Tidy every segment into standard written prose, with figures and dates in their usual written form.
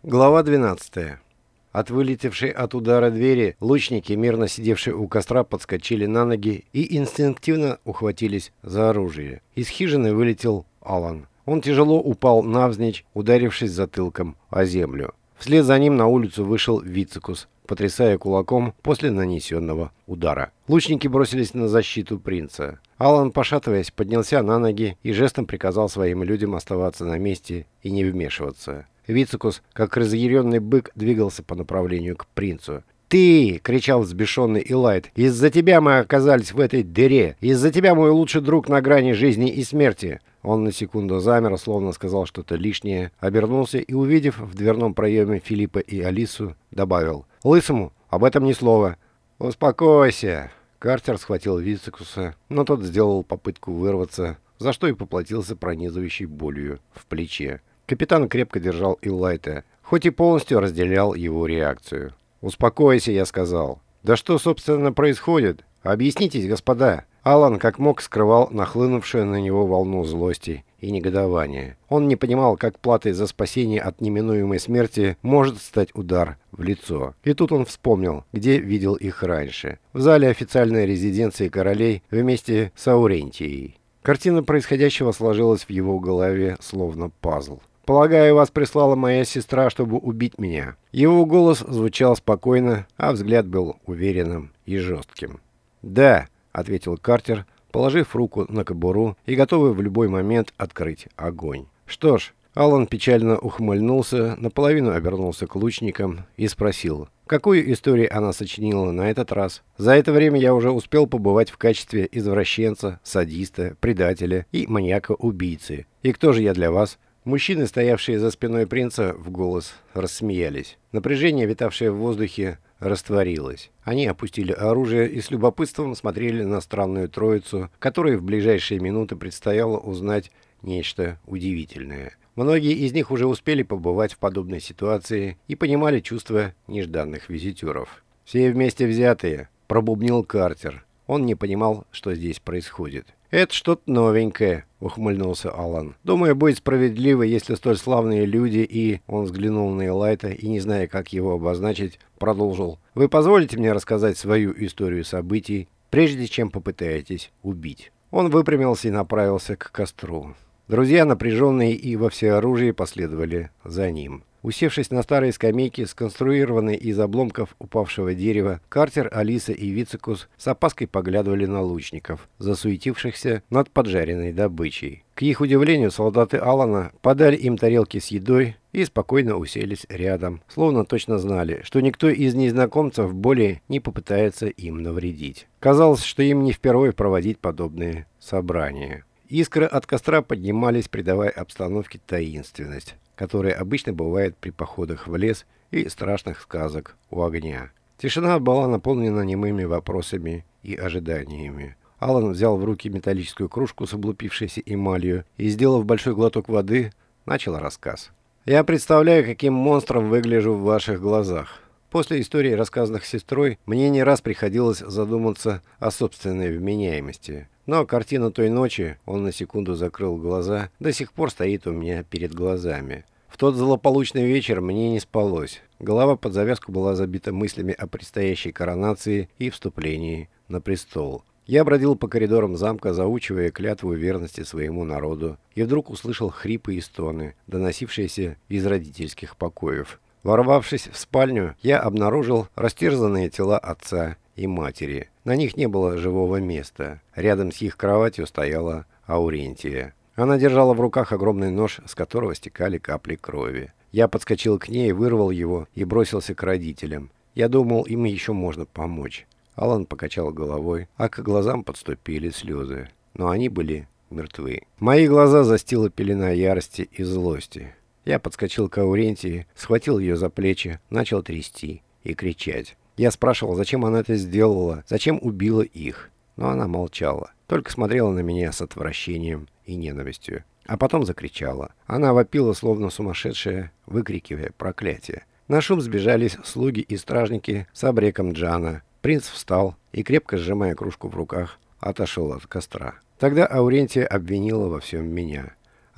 Глава 12. От вылетевшей от удара двери лучники, мирно сидевшие у костра, подскочили на ноги и инстинктивно ухватились за оружие. Из хижины вылетел Алан. Он тяжело упал навзничь, ударившись затылком о землю. Вслед за ним на улицу вышел Вицикус, потрясая кулаком после нанесенного удара. Лучники бросились на защиту принца. Алан, пошатываясь, поднялся на ноги и жестом приказал своим людям оставаться на месте и не вмешиваться. Вицикус, как разъяренный бык, двигался по направлению к принцу. «Ты!» — кричал взбешенный Илайт. «Из-за тебя мы оказались в этой дыре! Из-за тебя мой лучший друг на грани жизни и смерти!» Он на секунду замер, словно сказал что-то лишнее, обернулся и, увидев в дверном проеме Филиппа и Алису, добавил: «Лысому об этом ни слова». «Успокойся!» Картер схватил Вицикуса, но тот сделал попытку вырваться, за что и поплатился пронизывающей болью в плече. Капитан крепко держал Илайта, хоть и полностью разделял его реакцию. «Успокойся», — я сказал. «Да что, собственно, происходит? Объяснитесь, господа». Алан как мог скрывал нахлынувшую на него волну злости и негодования. Он не понимал, как платой за спасение от неминуемой смерти может стать удар в лицо. И тут он вспомнил, где видел их раньше. В зале официальной резиденции королей вместе с Аурентией. Картина происходящего сложилась в его голове словно пазл. «Полагаю, вас прислала моя сестра, чтобы убить меня». Его голос звучал спокойно, а взгляд был уверенным и жестким. «Да», — ответил Картер, положив руку на кобуру и готовый в любой момент открыть огонь. «Что ж», — Алан печально ухмыльнулся, наполовину обернулся к лучникам и спросил: «Какую историю она сочинила на этот раз? За это время я уже успел побывать в качестве извращенца, садиста, предателя и маньяка-убийцы. И кто же я для вас?» Мужчины, стоявшие за спиной принца, в голос рассмеялись. Напряжение, витавшее в воздухе, растворилось. Они опустили оружие и с любопытством смотрели на странную троицу, которой в ближайшие минуты предстояло узнать нечто удивительное. Многие из них уже успели побывать в подобной ситуации и понимали чувства нежданных визитеров. «Все вместе взятые», — пробубнил Картер. Он не понимал, что здесь происходит. «Это что-то новенькое», — ухмыльнулся Алан. «Думаю, будет справедливо, если столь славные люди и...» Он взглянул на Илайта и, не зная, как его обозначить, продолжил: «Вы позволите мне рассказать свою историю событий, прежде чем попытаетесь убить?» Он выпрямился и направился к костру. Друзья, напряженные и во всеоружии, последовали за ним. Усевшись на старой скамейке, сконструированной из обломков упавшего дерева, Картер, Алиса и Вицикус с опаской поглядывали на лучников, засуетившихся над поджаренной добычей. К их удивлению, солдаты Алана подали им тарелки с едой и спокойно уселись рядом, словно точно знали, что никто из незнакомцев более не попытается им навредить. Казалось, что им не впервые проводить подобные собрания. Искры от костра поднимались, придавая обстановке таинственность, которая обычно бывает при походах в лес и страшных сказок у огня. Тишина была наполнена немыми вопросами и ожиданиями. Алан взял в руки металлическую кружку с облупившейся эмалью и, сделав большой глоток воды, начал рассказ. «Я представляю, каким монстром выгляжу в ваших глазах. После истории, рассказанных сестрой, мне не раз приходилось задуматься о собственной вменяемости. Но картина той ночи, он на секунду закрыл глаза, до сих пор стоит у меня перед глазами. В тот злополучный вечер мне не спалось. Голова под завязку была забита мыслями о предстоящей коронации и вступлении на престол. Я бродил по коридорам замка, заучивая клятву верности своему народу, и вдруг услышал хрипы и стоны, доносившиеся из родительских покоев. Ворвавшись в спальню, я обнаружил растерзанные тела отца и матери. На них не было живого места. Рядом с их кроватью стояла Аурентия. Она держала в руках огромный нож, с которого стекали капли крови. Я подскочил к ней, вырвал его и бросился к родителям. Я думал, им еще можно помочь. Алан покачал головой, а к глазам подступили слезы. Но они были мертвы. Мои глаза застила пелена ярости и злости. Я подскочил к Аурентии, схватил ее за плечи, начал трясти и кричать. Я спрашивал, зачем она это сделала, зачем убила их. Но она молчала, только смотрела на меня с отвращением и ненавистью. А потом закричала. Она вопила, словно сумасшедшая, выкрикивая проклятие. На шум сбежались слуги и стражники с абреком Джана. Принц встал и, крепко сжимая кружку в руках, отошел от костра. Тогда Аурентия обвинила во всем меня.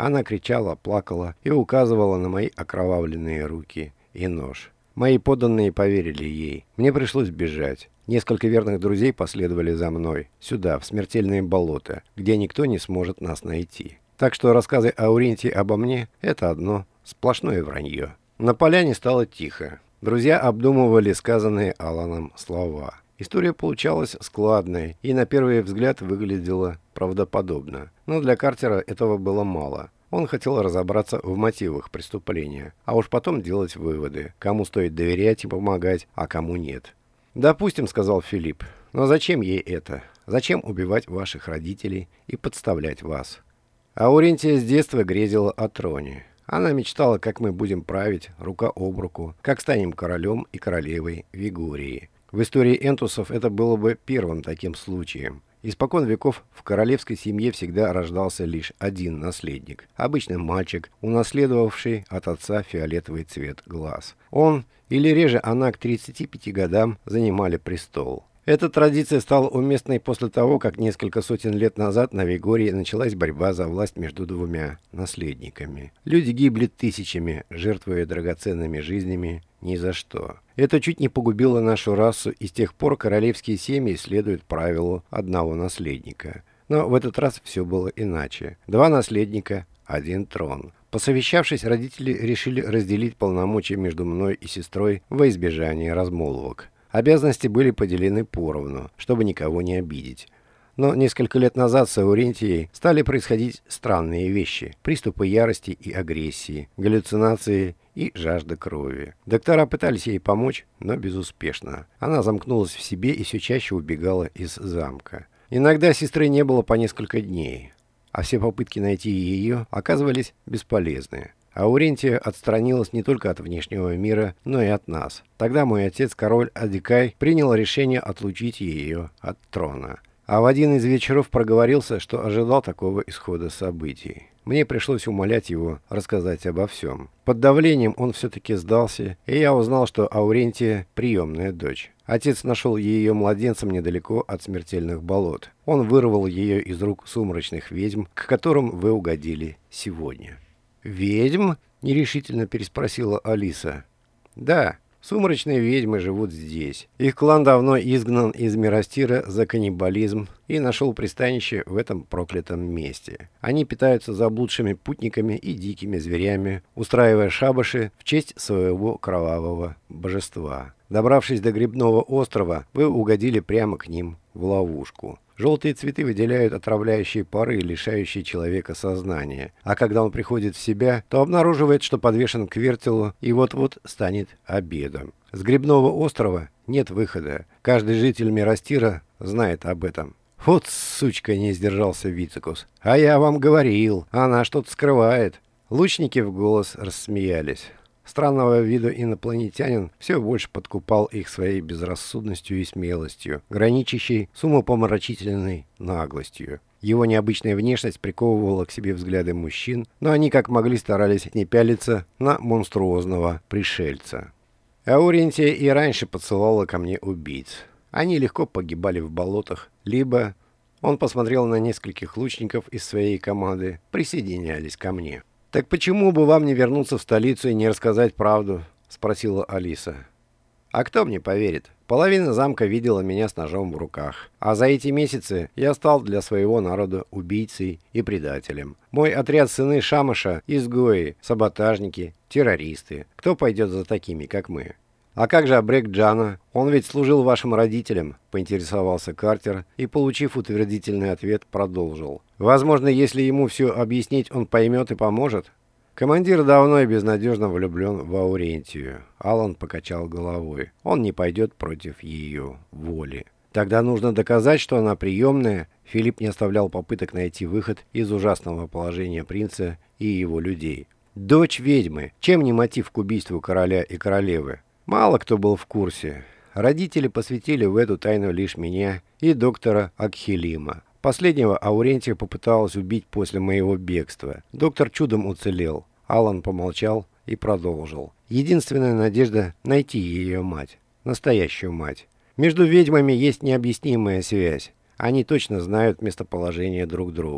Она кричала, плакала и указывала на мои окровавленные руки и нож. Мои подданные поверили ей. Мне пришлось бежать. Несколько верных друзей последовали за мной, сюда, в смертельные болота, где никто не сможет нас найти. Так что рассказы Аурентии обо мне – это одно сплошное вранье. На поляне стало тихо. Друзья обдумывали сказанные Аланом слова. История получалась складной и на первый взгляд выглядела правдоподобно. Но для Картера этого было мало. Он хотел разобраться в мотивах преступления, а уж потом делать выводы, кому стоит доверять и помогать, а кому нет. «Допустим», — сказал Филипп, — «но зачем ей это? Зачем убивать ваших родителей и подставлять вас?» Аурентия с детства грезила о троне. Она мечтала, как мы будем править рука об руку, как станем королем и королевой Вигурии. В истории энтусов это было бы первым таким случаем. Испокон веков в королевской семье всегда рождался лишь один наследник. Обычно мальчик, унаследовавший от отца фиолетовый цвет глаз. Он, или реже она, к 35 годам занимали престол. Эта традиция стала уместной после того, как несколько сотен лет назад на Вигории началась борьба за власть между двумя наследниками. Люди гибли тысячами, жертвуя драгоценными жизнями ни за что. Это чуть не погубило нашу расу, и с тех пор королевские семьи следуют правилу одного наследника. Но в этот раз все было иначе. Два наследника, один трон. Посовещавшись, родители решили разделить полномочия между мной и сестрой во избежание размолвок. Обязанности были поделены поровну, чтобы никого не обидеть. Но несколько лет назад с Аурентией стали происходить странные вещи. Приступы ярости и агрессии, галлюцинации и жажда крови. Доктора пытались ей помочь, но безуспешно. Она замкнулась в себе и все чаще убегала из замка. Иногда сестры не было по несколько дней, а все попытки найти ее оказывались бесполезны. Аурентия отстранилась не только от внешнего мира, но и от нас. Тогда мой отец, король Адикай, принял решение отлучить ее от трона. А в один из вечеров проговорился, что ожидал такого исхода событий. Мне пришлось умолять его рассказать обо всем. Под давлением он все-таки сдался, и я узнал, что Аурентия – приемная дочь. Отец нашел ее младенцем недалеко от смертельных болот. Он вырвал ее из рук сумрачных ведьм, к которым вы угодили сегодня. «Ведьм?» – нерешительно переспросила Алиса. «Да, сумрачные ведьмы живут здесь. Их клан давно изгнан из Миростира за каннибализм и нашел пристанище в этом проклятом месте. Они питаются заблудшими путниками и дикими зверями, устраивая шабаши в честь своего кровавого божества. Добравшись до Грибного острова, вы угодили прямо к ним в ловушку. Желтые цветы выделяют отравляющие пары, лишающие человека сознания. А когда он приходит в себя, то обнаруживает, что подвешен к вертелу и вот-вот станет обедом. С Грибного острова нет выхода. Каждый житель Миростира знает об этом. «Вот сучка!» — не сдержался Вицикус. «А я вам говорил, она что-то скрывает». Лучники в голос рассмеялись. Странного вида инопланетянин все больше подкупал их своей безрассудностью и смелостью, граничащей с умопомрачительной наглостью. Его необычная внешность приковывала к себе взгляды мужчин, но они как могли старались не пялиться на монструозного пришельца. Аурентия и раньше подсылала ко мне убийц. Они легко погибали в болотах, либо, он посмотрел на нескольких лучников из своей команды, присоединялись ко мне. «Так почему бы вам не вернуться в столицу и не рассказать правду?» — спросила Алиса. «А кто мне поверит? Половина замка видела меня с ножом в руках. А за эти месяцы я стал для своего народа убийцей и предателем. Мой отряд сыны Шамаша — изгои, саботажники, террористы. Кто пойдет за такими, как мы?» «А как же Абрек Джана? Он ведь служил вашим родителям», — поинтересовался Картер и, получив утвердительный ответ, продолжил. «Возможно, если ему все объяснить, он поймет и поможет». Командир давно и безнадежно влюблен в Аурентию. Алан покачал головой. Он не пойдет против ее воли. Тогда нужно доказать, что она приемная. Филипп не оставлял попыток найти выход из ужасного положения принца и его людей. Дочь ведьмы. Чем не мотив к убийству короля и королевы? Мало кто был в курсе. Родители посвятили в эту тайну лишь меня и доктора Акхелима. Последнего Аурентия попыталась убить после моего бегства. Доктор чудом уцелел. Алан помолчал и продолжил. Единственная надежда — найти ее мать. Настоящую мать. Между ведьмами есть необъяснимая связь. Они точно знают местоположение друг друга.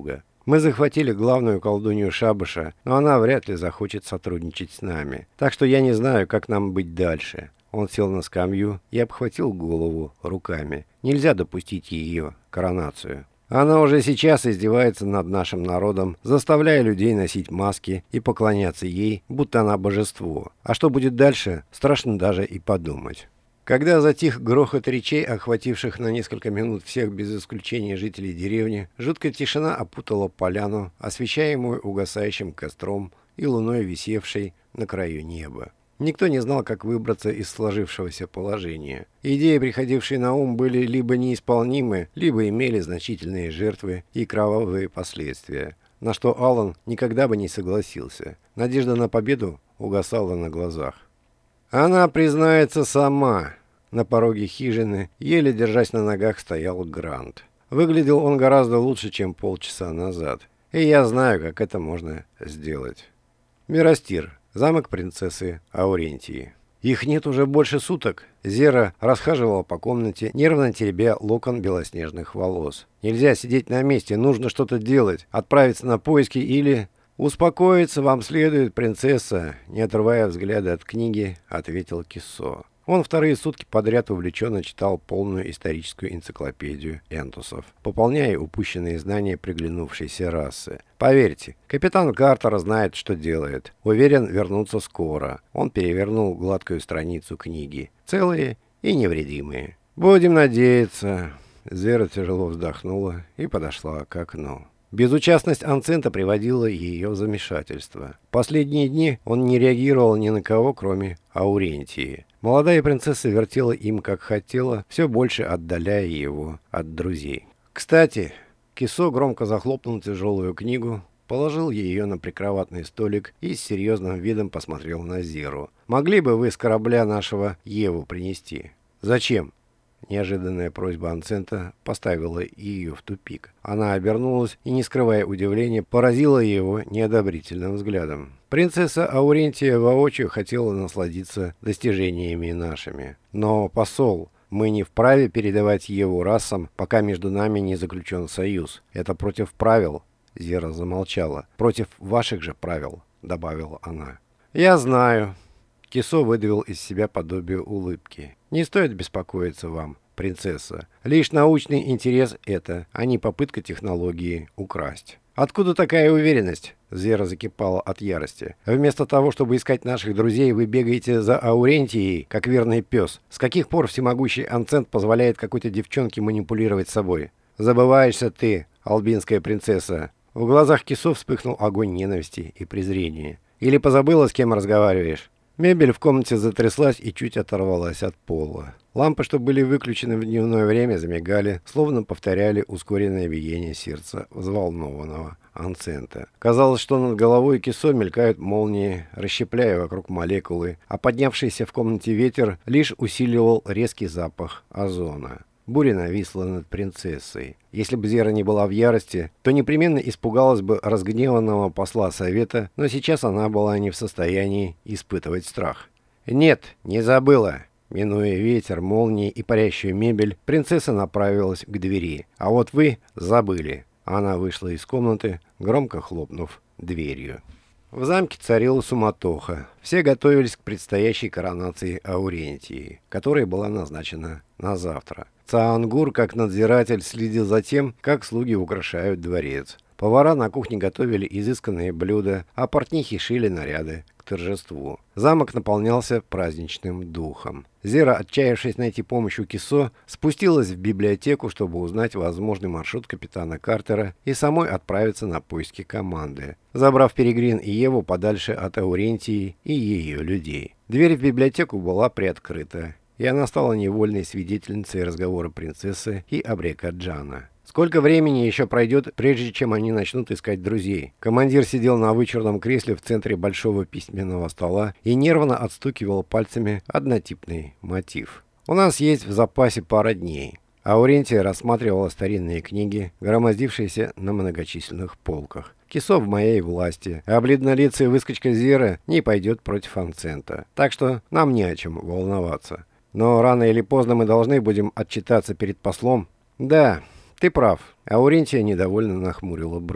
Мы захватили главную колдунью Шабаша, но она вряд ли захочет сотрудничать с нами. Так что я не знаю, как нам быть дальше». Он сел на скамью и обхватил голову руками. «Нельзя допустить ее коронацию. Она уже сейчас издевается над нашим народом, заставляя людей носить маски и поклоняться ей, будто она божество. А что будет дальше, страшно даже и подумать». Когда затих грохот речей, охвативших на несколько минут всех без исключения жителей деревни, жуткая тишина опутала поляну, освещаемую угасающим костром и луной, висевшей на краю неба. Никто не знал, как выбраться из сложившегося положения. Идеи, приходившие на ум, были либо неисполнимы, либо имели значительные жертвы и кровавые последствия, на что Аллан никогда бы не согласился. Надежда на победу угасала на глазах. «Она признается сама». На пороге хижины, еле держась на ногах, стоял Грант. Выглядел он гораздо лучше, чем полчаса назад. И я знаю, как это можно сделать. Миростир. Замок принцессы Аурентии. Их нет уже больше суток. Зера расхаживала по комнате, нервно теребя локон белоснежных волос. Нельзя сидеть на месте, нужно что-то делать. Отправиться на поиски или... «Успокоиться вам следует, принцесса», — не отрывая взгляда от книги, ответил Киссо. Он вторые сутки подряд увлеченно читал полную историческую энциклопедию энтусов, пополняя упущенные знания приглянувшейся расы. «Поверьте, капитан Картер знает, что делает. Уверен, вернуться скоро». Он перевернул гладкую страницу книги. «Целые и невредимые». «Будем надеяться». Зера тяжело вздохнула и подошла к окну. Безучастность Анцента приводила ее в замешательство. Последние дни он не реагировал ни на кого, кроме Аурентии. Молодая принцесса вертела им, как хотела, все больше отдаляя его от друзей. Кстати, Киссо громко захлопнул тяжелую книгу, положил ее на прикроватный столик и с серьезным видом посмотрел на Зеру. «Могли бы вы с корабля нашего Еву принести?» «Зачем?» Неожиданная просьба Анцента поставила ее в тупик. Она обернулась и, не скрывая удивления, поразила его неодобрительным взглядом. «Принцесса Аурентия воочию хотела насладиться достижениями нашими. Но, посол, мы не вправе передавать Еву расам, пока между нами не заключен союз. Это против правил». Зера замолчала. «Против ваших же правил», — добавила она. «Я знаю». Киссо выдавил из себя подобие улыбки. «Не стоит беспокоиться вам, принцесса. Лишь научный интерес это, а не попытка технологии украсть». «Откуда такая уверенность?» Зера закипала от ярости. «Вместо того, чтобы искать наших друзей, вы бегаете за Аурентией, как верный пес. С каких пор всемогущий Анцент позволяет какой-то девчонке манипулировать собой? Забываешься ты, албинская принцесса». В глазах Киссо вспыхнул огонь ненависти и презрения. «Или позабыла, с кем разговариваешь?» Мебель в комнате затряслась и чуть оторвалась от пола. Лампы, что были выключены в дневное время, замигали, словно повторяли ускоренное биение сердца взволнованного Анцента. Казалось, что над головой Киссо мелькают молнии, расщепляя вокруг молекулы, а поднявшийся в комнате ветер лишь усиливал резкий запах озона. Буря нависла над принцессой. Если бы Зера не была в ярости, то непременно испугалась бы разгневанного посла совета, но сейчас она была не в состоянии испытывать страх. «Нет, не забыла!» Минуя ветер, молнии и парящую мебель, принцесса направилась к двери. «А вот вы забыли!» Она вышла из комнаты, громко хлопнув дверью. В замке царила суматоха. Все готовились к предстоящей коронации Аурентии, которая была назначена на завтра. Цаангур, как надзиратель, следил за тем, как слуги украшают дворец. Повара на кухне готовили изысканные блюда, а портнихи шили наряды к торжеству. Замок наполнялся праздничным духом. Зера, отчаявшись найти помощь у Киссо, спустилась в библиотеку, чтобы узнать возможный маршрут капитана Картера и самой отправиться на поиски команды, забрав Перегрин и Еву подальше от Аурентии и ее людей. Дверь в библиотеку была приоткрыта, и она стала невольной свидетельницей разговора принцессы и Абрека Джана. Сколько времени еще пройдет, прежде чем они начнут искать друзей? Командир сидел на вычурном кресле в центре большого письменного стола и нервно отстукивал пальцами однотипный мотив. «У нас есть в запасе пара дней». Аурентия рассматривала старинные книги, громоздившиеся на многочисленных полках. «Киссо в моей власти, а бледнолицая выскочка Зера не пойдет против Анцента. Так что нам не о чем волноваться. Но рано или поздно мы должны будем отчитаться перед послом». «Да, ты прав». Аурентия недовольно нахмурила брови.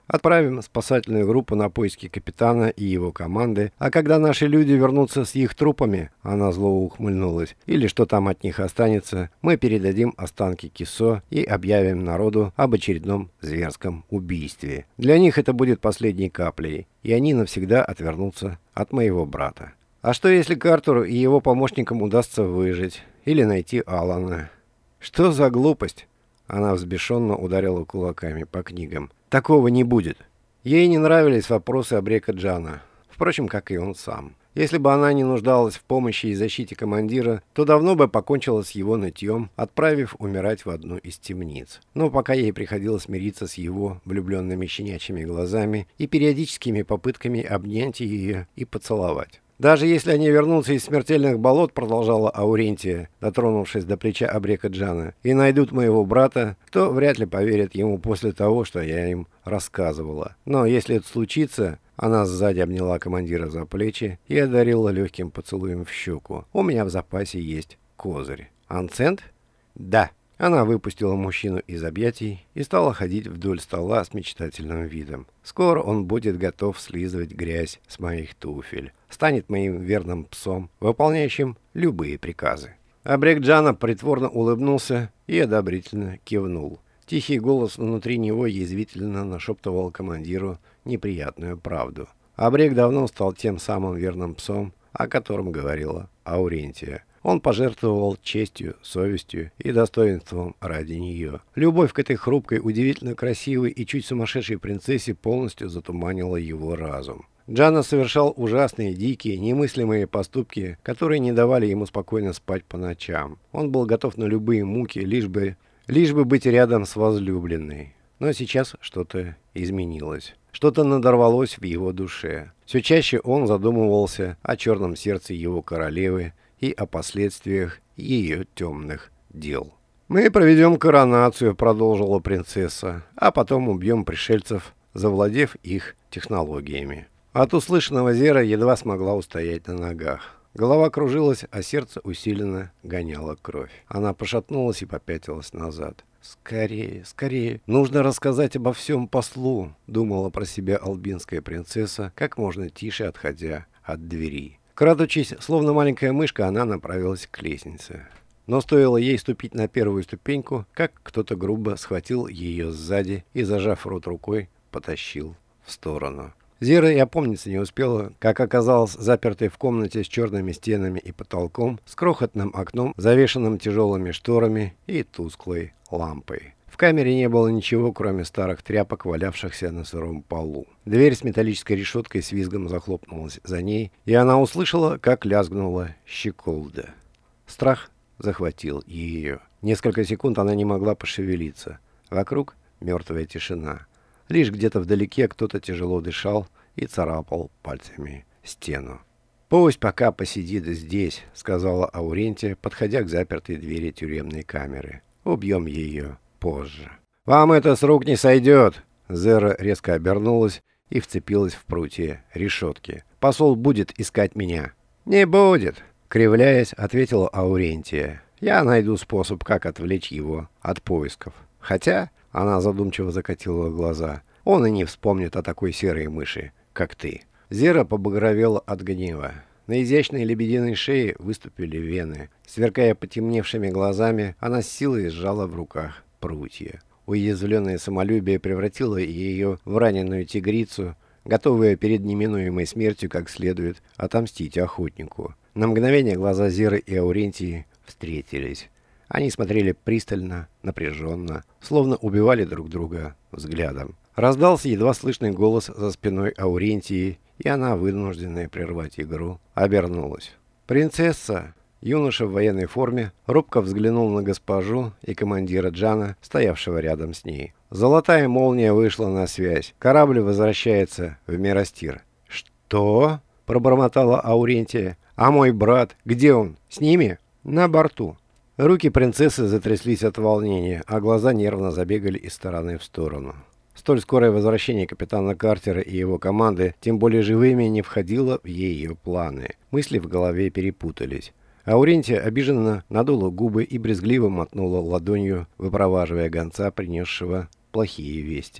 Отправим спасательную группу на поиски капитана и его команды, а когда наши люди вернутся с их трупами, она зло ухмыльнулась, или что там от них останется, мы передадим останки Кисо и объявим народу об очередном зверском убийстве. Для них это будет последней каплей, и они навсегда отвернутся от моего брата. А что если Картеру и его помощникам удастся выжить или найти Алана? Что за глупость? Она взбешенно ударила кулаками по книгам. Такого не будет. Ей не нравились вопросы Абрека Джана, впрочем, как и он сам. Если бы она не нуждалась в помощи и защите командира, то давно бы покончила с его нытьем, отправив умирать в одну из темниц. Но пока ей приходилось мириться с его влюбленными щенячьими глазами и периодическими попытками обнять ее и поцеловать. «Даже если они вернутся из смертельных болот, — продолжала Аурентия, дотронувшись до плеча Абрека Джана, — и найдут моего брата, то вряд ли поверят ему после того, что я им рассказывала. Но если это случится...» Она сзади обняла командира за плечи и одарила легким поцелуем в щеку. «У меня в запасе есть козырь». «Анцент?» «Да». Она выпустила мужчину из объятий и стала ходить вдоль стола с мечтательным видом. «Скоро он будет готов слизывать грязь с моих туфель. Станет моим верным псом, выполняющим любые приказы». Абрек Джана притворно улыбнулся и одобрительно кивнул. Тихий голос внутри него язвительно нашептывал командиру неприятную правду. Абрек давно стал тем самым верным псом, о котором говорила Аурентия. Он пожертвовал честью, совестью и достоинством ради нее. Любовь к этой хрупкой, удивительно красивой и чуть сумасшедшей принцессе полностью затуманила его разум. Джана совершал ужасные, дикие, немыслимые поступки, которые не давали ему спокойно спать по ночам. Он был готов на любые муки, лишь бы быть рядом с возлюбленной. Но сейчас что-то изменилось. Что-то надорвалось в его душе. Все чаще он задумывался о черном сердце его королевы и о последствиях ее темных дел. «Мы проведем коронацию», — продолжила принцесса, «а потом убьем пришельцев, завладев их технологиями». От услышанного Зера едва смогла устоять на ногах. Голова кружилась, а сердце усиленно гоняло кровь. Она пошатнулась и попятилась назад. «Скорее, скорее! Нужно рассказать обо всем послу!» — думала про себя албинская принцесса, как можно тише отходя от двери. Крадучись, словно маленькая мышка, она направилась к лестнице. Но стоило ей ступить на первую ступеньку, как кто-то грубо схватил ее сзади и, зажав рот рукой, потащил в сторону. Зира и опомниться не успела, как оказалась запертой в комнате с черными стенами и потолком, с крохотным окном, завешенным тяжелыми шторами и тусклой лампой. В камере не было ничего, кроме старых тряпок, валявшихся на сыром полу. Дверь с металлической решеткой с визгом захлопнулась за ней, и она услышала, как лязгнула щеколда. Страх захватил ее. Несколько секунд она не могла пошевелиться. Вокруг мертвая тишина. Лишь где-то вдалеке кто-то тяжело дышал и царапал пальцами стену. «Пусть пока посидит здесь», — сказала Аурентия, подходя к запертой двери тюремной камеры. «Убьем ее позже». «Вам это с рук не сойдет!» Зера резко обернулась и вцепилась в прутья решетки. «Посол будет искать меня». «Не будет», — кривляясь, ответила Аурентия. «Я найду способ, как отвлечь его от поисков. Хотя...» Она задумчиво закатила глаза. «Он и не вспомнит о такой серой мыши, как ты». Зера побагровела от гнева. На изящной лебединой шее выступили вены. Сверкая потемневшими глазами, она с силой сжала в руках прутья. Уязвленное самолюбие превратило ее в раненую тигрицу, готовая перед неминуемой смертью как следует отомстить охотнику. На мгновение глаза Зеры и Аурентии встретились. Они смотрели пристально, напряженно, словно убивали друг друга взглядом. Раздался едва слышный голос за спиной Аурентии, и она, вынужденная прервать игру, обернулась. «Принцесса!» Юноша в военной форме робко взглянул на госпожу и командира Джана, стоявшего рядом с ней. Золотая молния вышла на связь. Корабль возвращается в Миростир. «Что?» — пробормотала Аурентия. «А мой брат? Где он? С ними?» «На борту». Руки принцессы затряслись от волнения, а глаза нервно забегали из стороны в сторону. Столь скорое возвращение капитана Картера и его команды, тем более живыми, не входило в ее планы. Мысли в голове перепутались. Аурентия обиженно надула губы и брезгливо мотнула ладонью, выпроваживая гонца, принесшего плохие вести.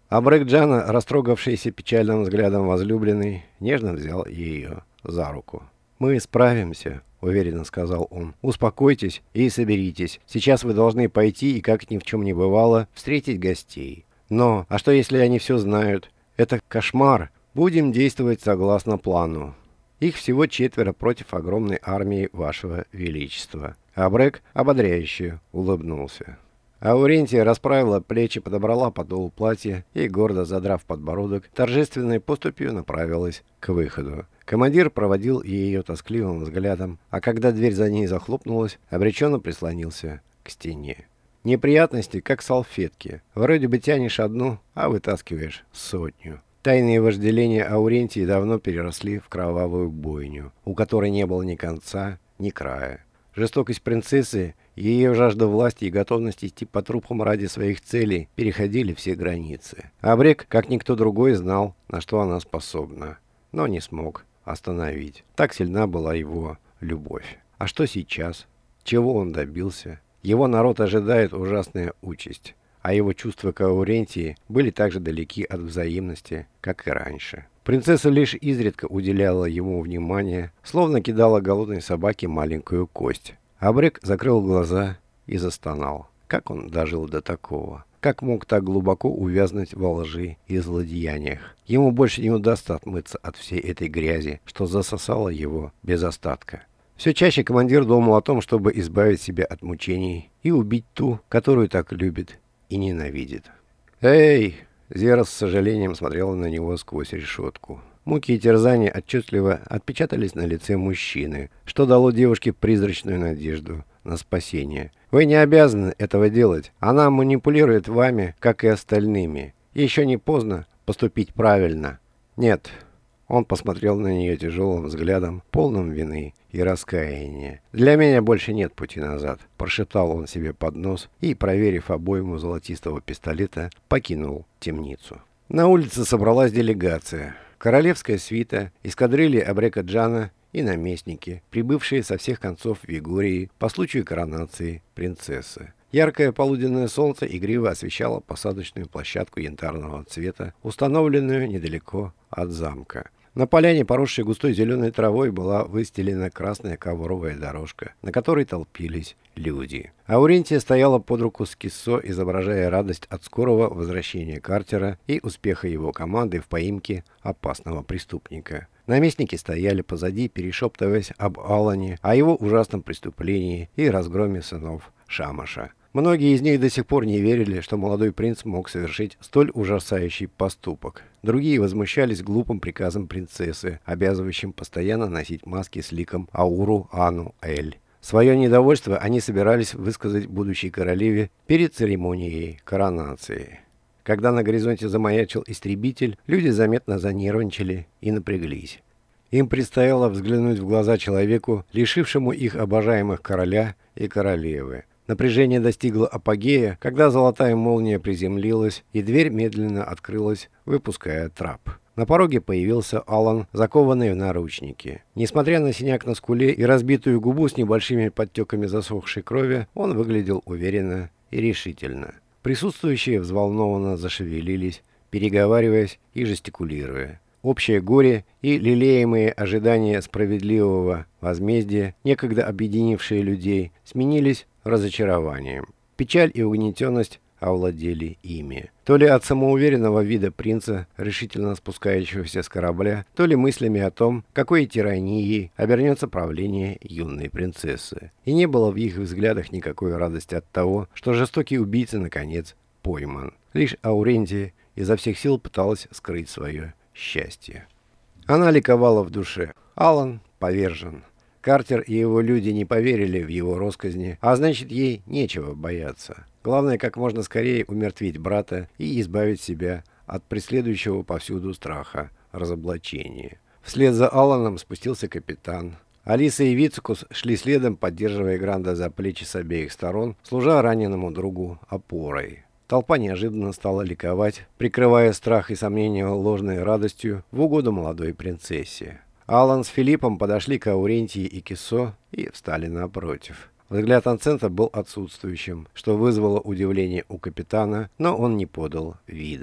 Абрек Джана, растрогавшийся печальным взглядом возлюбленной, нежно взял ее за руку. «Мы справимся», — уверенно сказал он. «Успокойтесь и соберитесь. Сейчас вы должны пойти и, как ни в чем не бывало, встретить гостей. Но, а что если они все знают? Это кошмар. Будем действовать согласно плану. Их всего 4 против огромной армии вашего величества». Абрек ободряюще улыбнулся. Аурентия расправила плечи, подобрала подол платья и, гордо задрав подбородок, торжественной поступью направилась к выходу. Командир проводил ее тоскливым взглядом, а когда дверь за ней захлопнулась, обреченно прислонился к стене. Неприятности, как салфетки. Вроде бы тянешь одну, а вытаскиваешь 100. Тайные вожделения Аурентии давно переросли в кровавую бойню, у которой не было ни конца, ни края. Жестокость принцессы, ее жажда власти и готовность идти по трупам ради своих целей переходили все границы. Абрек, как никто другой, знал, на что она способна, но не смог остановить. Так сильна была его любовь. А что сейчас? Чего он добился? Его народ ожидает ужасная участь, а его чувства к Аурентии были так же далеки от взаимности, как и раньше. Принцесса лишь изредка уделяла ему внимание, словно кидала голодной собаке маленькую кость. Абрек закрыл глаза и застонал. Как он дожил до такого? Как мог так глубоко увязнуть во лжи и злодеяниях? Ему больше не удастся отмыться от всей этой грязи, что засосало его без остатка. Все чаще командир думал о том, чтобы избавить себя от мучений и убить ту, которую так любит и ненавидит. «Эй!» Зера с сожалением смотрела на него сквозь решетку. Муки и терзания отчетливо отпечатались на лице мужчины, что дало девушке призрачную надежду на спасение. «Вы не обязаны этого делать. Она манипулирует вами, как и остальными. Еще не поздно поступить правильно». «Нет». Он посмотрел на нее тяжелым взглядом, полным вины и раскаяния. «Для меня больше нет пути назад», – прошептал он себе под нос и, проверив обойму золотистого пистолета, покинул темницу. На улице собралась делегация. Королевская свита, эскадрилья Абрека Джана и наместники, прибывшие со всех концов Вигории по случаю коронации принцессы. Яркое полуденное солнце игриво освещало посадочную площадку янтарного цвета, установленную недалеко от замка. На поляне, поросшей густой зеленой травой, была выстелена красная ковровая дорожка, на которой толпились люди. Аурентия стояла под руку с Киссо, изображая радость от скорого возвращения Картера и успеха его команды в поимке опасного преступника. Наместники стояли позади, перешептываясь об Алане, о его ужасном преступлении и разгроме сынов Шамаша. Многие из них до сих пор не верили, что молодой принц мог совершить столь ужасающий поступок. Другие возмущались глупым приказом принцессы, обязывающим постоянно носить маски с ликом Ауру-Ану-Эль. Свое недовольство они собирались высказать будущей королеве перед церемонией коронации. Когда на горизонте замаячил истребитель, люди заметно занервничали и напряглись. Им предстояло взглянуть в глаза человеку, лишившему их обожаемых короля и королевы. Напряжение достигло апогея, когда золотая молния приземлилась, и дверь медленно открылась, выпуская трап. На пороге появился Алан, закованный в наручники. Несмотря на синяк на скуле и разбитую губу с небольшими подтеками засохшей крови, он выглядел уверенно и решительно. Присутствующие взволнованно зашевелились, переговариваясь и жестикулируя. Общее горе и лелеемые ожидания справедливого возмездия, некогда объединившие людей, сменились разочарованием. Печаль и угнетенность овладели ими. То ли от самоуверенного вида принца, решительно спускающегося с корабля, то ли мыслями о том, какой тиранией обернется правление юной принцессы. И не было в их взглядах никакой радости от того, что жестокий убийца, наконец, пойман. Лишь Аурентия изо всех сил пыталась скрыть свое счастье. Она ликовала в душе. Алан повержен. Картер и его люди не поверили в его россказни, а значит, ей нечего бояться. Главное, как можно скорее умертвить брата и избавить себя от преследующего повсюду страха разоблачения. Вслед за Аланом спустился капитан. Алиса и Вицикус шли следом, поддерживая Гранда за плечи с обеих сторон, служа раненому другу опорой. Толпа неожиданно стала ликовать, прикрывая страх и сомнения ложной радостью в угоду молодой принцессе. Алан с Филиппом подошли к Аурентии и Киссо и встали напротив. Взгляд Анцента был отсутствующим, что вызвало удивление у капитана, но он не подал вида.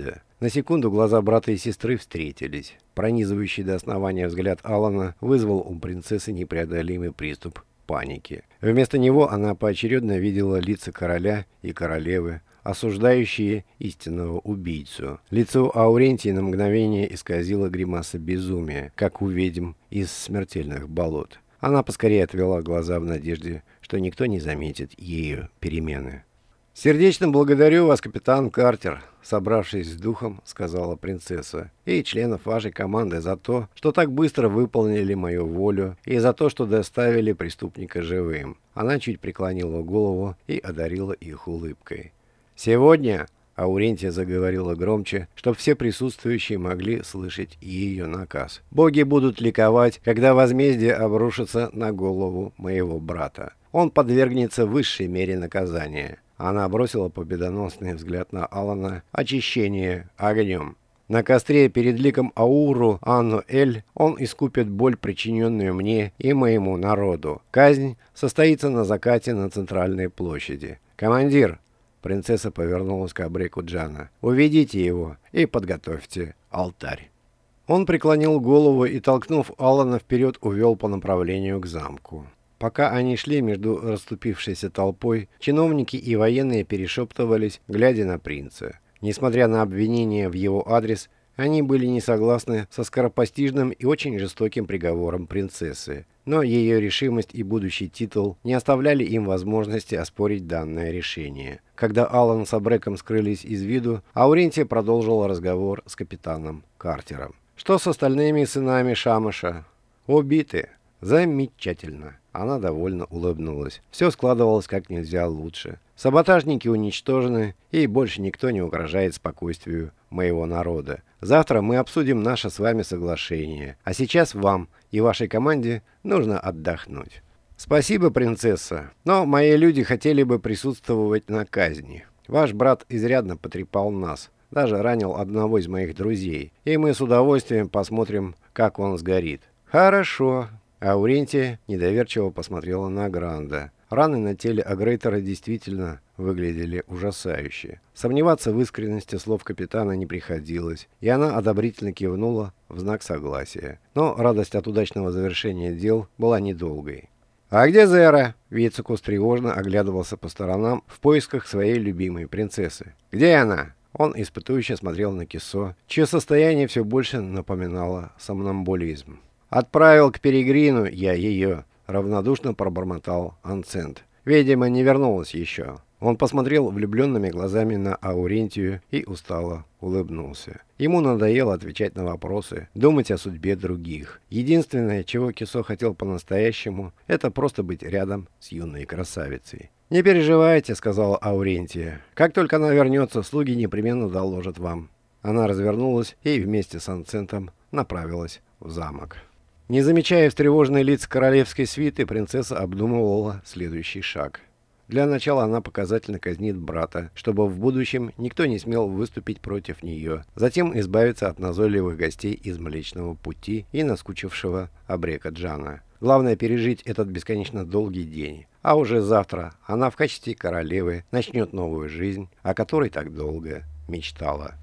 На секунду глаза брата и сестры встретились. Пронизывающий до основания взгляд Алана вызвал у принцессы непреодолимый приступ паники. Вместо него она поочередно видела лица короля и королевы, осуждающие истинного убийцу. Лицо Аурентии на мгновение исказило гримаса безумия, как у ведьм из смертельных болот. Она поскорее отвела глаза в надежде, что никто не заметит ее перемены. «Сердечно благодарю вас, капитан Картер», — собравшись с духом, сказала принцесса, «и членов вашей команды за то, что так быстро выполнили мою волю, и за то, что доставили преступника живым». Она чуть преклонила голову и одарила их улыбкой. «Сегодня», — Аурентия заговорила громче, чтобы все присутствующие могли слышать ее наказ, «боги будут ликовать, когда возмездие обрушится на голову моего брата. Он подвергнется высшей мере наказания». Она бросила победоносный взгляд на Алана. «Очищение огнем. На костре перед ликом Ауру Анну-Эль он искупит боль, причиненную мне и моему народу. Казнь состоится на закате на центральной площади. Командир!» Принцесса повернулась к Абреку Джана. «Уведите его и подготовьте алтарь». Он преклонил голову и, толкнув Алана вперед, увел по направлению к замку. Пока они шли между расступившейся толпой, чиновники и военные перешептывались, глядя на принца. Несмотря на обвинения в его адрес, они были не согласны со скоропостижным и очень жестоким приговором принцессы. Но ее решимость и будущий титул не оставляли им возможности оспорить данное решение. Когда Алан с Абреком скрылись из виду, Аурентия продолжила разговор с капитаном Картером. «Что с остальными сынами Шамаша?» «Убиты». «Замечательно». Она довольно улыбнулась. Все складывалось как нельзя лучше. Саботажники уничтожены, и больше никто не угрожает спокойствию моего народа. Завтра мы обсудим наше с вами соглашение. А сейчас вам и вашей команде нужно отдохнуть. Спасибо, принцесса, но мои люди хотели бы присутствовать на казни. Ваш брат изрядно потрепал нас, даже ранил одного из моих друзей, и мы с удовольствием посмотрим, как он сгорит. Хорошо. Аурентия недоверчиво посмотрела на Гранда. Раны на теле Агрейтора действительно выглядели ужасающе. Сомневаться в искренности слов капитана не приходилось, и она одобрительно кивнула в знак согласия. Но радость от удачного завершения дел была недолгой. «А где Зера?» Вицекус тревожно оглядывался по сторонам в поисках своей любимой принцессы. «Где она?» Он испытующе смотрел на Кисо, чье состояние все больше напоминало сомнамбулизм. «Отправил к Перегрину я ее», — равнодушно пробормотал Анцент. «Видимо, не вернулась еще». Он посмотрел влюбленными глазами на Аурентию и устало улыбнулся. Ему надоело отвечать на вопросы, думать о судьбе других. Единственное, чего Кисо хотел по-настоящему, это просто быть рядом с юной красавицей. «Не переживайте», — сказала Аурентия. «Как только она вернется, слуги непременно доложат вам». Она развернулась и вместе с Анцентом направилась в замок. Не замечая встревоженные лица королевской свиты, принцесса обдумывала следующий шаг. Для начала она показательно казнит брата, чтобы в будущем никто не смел выступить против нее. Затем избавиться от назойливых гостей из Млечного Пути и наскучившего Абрека Джана. Главное пережить этот бесконечно долгий день. А уже завтра она в качестве королевы начнет новую жизнь, о которой так долго мечтала.